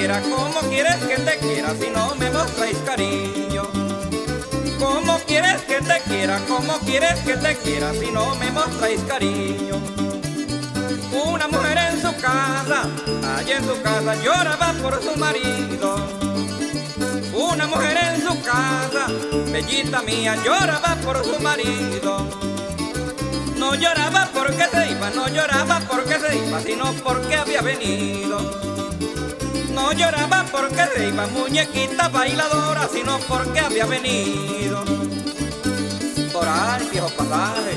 quiera? ¿Cómo quieres que te quiera si no me mostráis cariño? ¿Cómo quieres que te quiera? ¿Cómo quieres que te quiera si no me mostráis cariño? Una mujer en su casa, allá en su casa lloraba por su marido. Una mujer en su casa, bellita mía, lloraba por su marido. No lloraba porque se iba, no lloraba porque se iba, sino porque había venido. No lloraba porque se iba, muñequita bailadora, sino porque había venido. Por ahí, viejo pasaje.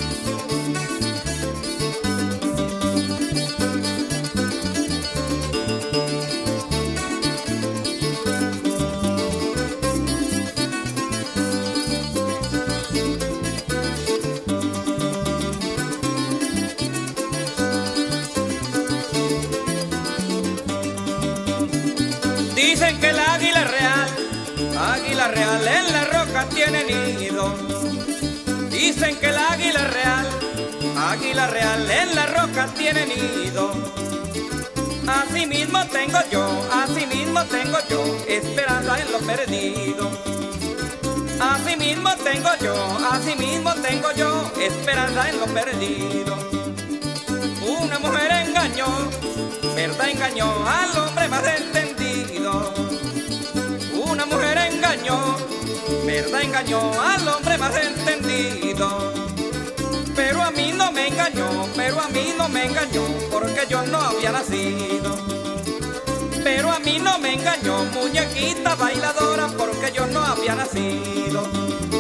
Dicen que el águila real en la roca tiene nido. Dicen que el águila real en la roca tiene nido. Así mismo tengo yo, esperanza en lo perdido. Así mismo tengo yo, esperanza en lo perdido. Una mujer engañó, verdad engañó al hombre más entendido. Una mujer engañó, verdad engañó al hombre más entendido. Pero a mí no me engañó, porque yo no había nacido. Pero a mí no me engañó, muñequita bailadora, porque yo no había nacido.